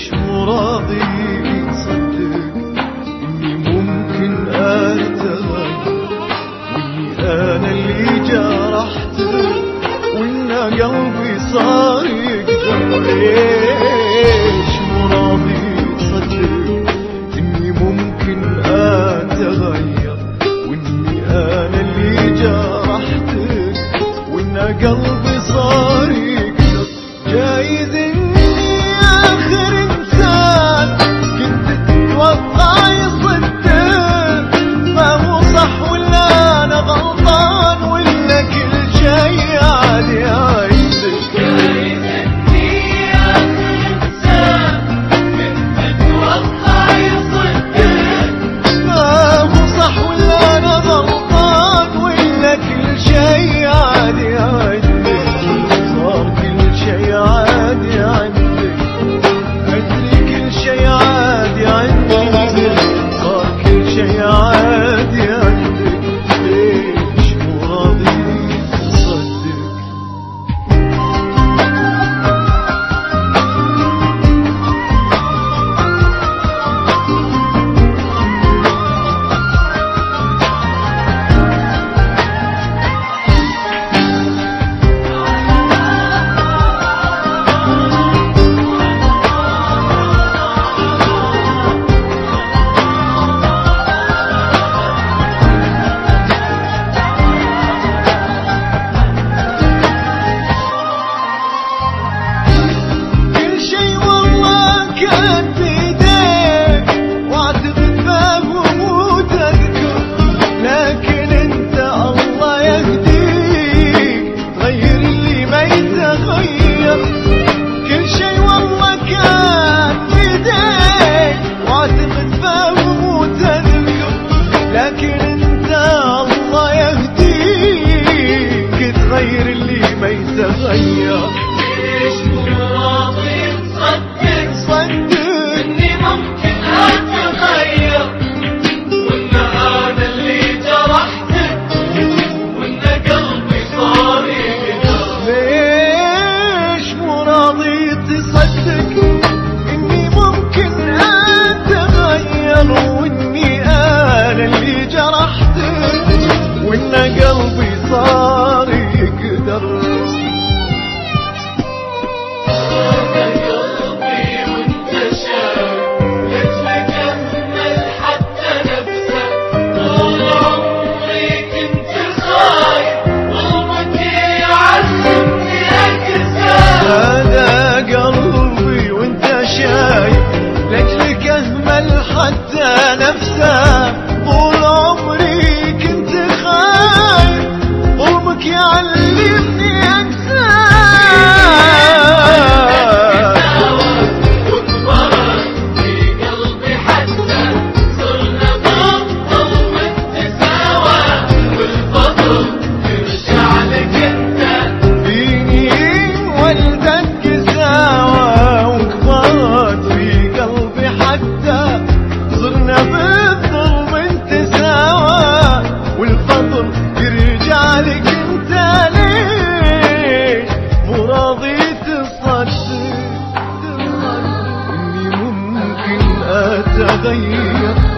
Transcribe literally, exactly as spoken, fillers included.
ليش مو راضي تصدق إني ممكن أتغير، وإني أنا اللي جرحتك، وإن قلبي صار يقدر. ليش مو راضي تصدق إني ممكن أتغير، وإني أنا اللي جرحتك، وإن قلبي صار يقدر. جايز إني آخر إنسان كنت تتوقع يصدق، ما هو صح ولا أنا غلطان، ولا كل شي عادي عايزك. جايز إني آخر إنسان كنت تتوقع يصدق، ما هو صح ولا أنا غلطان، ولا كل شي عادي عايزك. صار كل شي عادي عندك، أدري كل شي عادي عندك، صار كل شي عادي عندك. ليش مو راضي تصدق؟ ليش مو راضي تصدق صدق إني ممكن أتغير، وإن أنا اللي جرحتك، وإن قلبي صار يقدر. ليش مو راضي تصدق إني ممكن أتغير، وإني أنا اللي جرحتك، وإن قلبي صار يقدر. حتى نفسه طول عمري كنت خايف، ظلمك يعلمني انسى. وانضرب في قلبي حتى صرنا بطل متساوى، والفضل يرجع لك انت. فيني ولدك ساوى، وكبرت في قلبي حتى صرنا بالظلم انت سوا، والفضل يرجع لك انت. ليش مو راضي تصدق اني ممكن اتغير،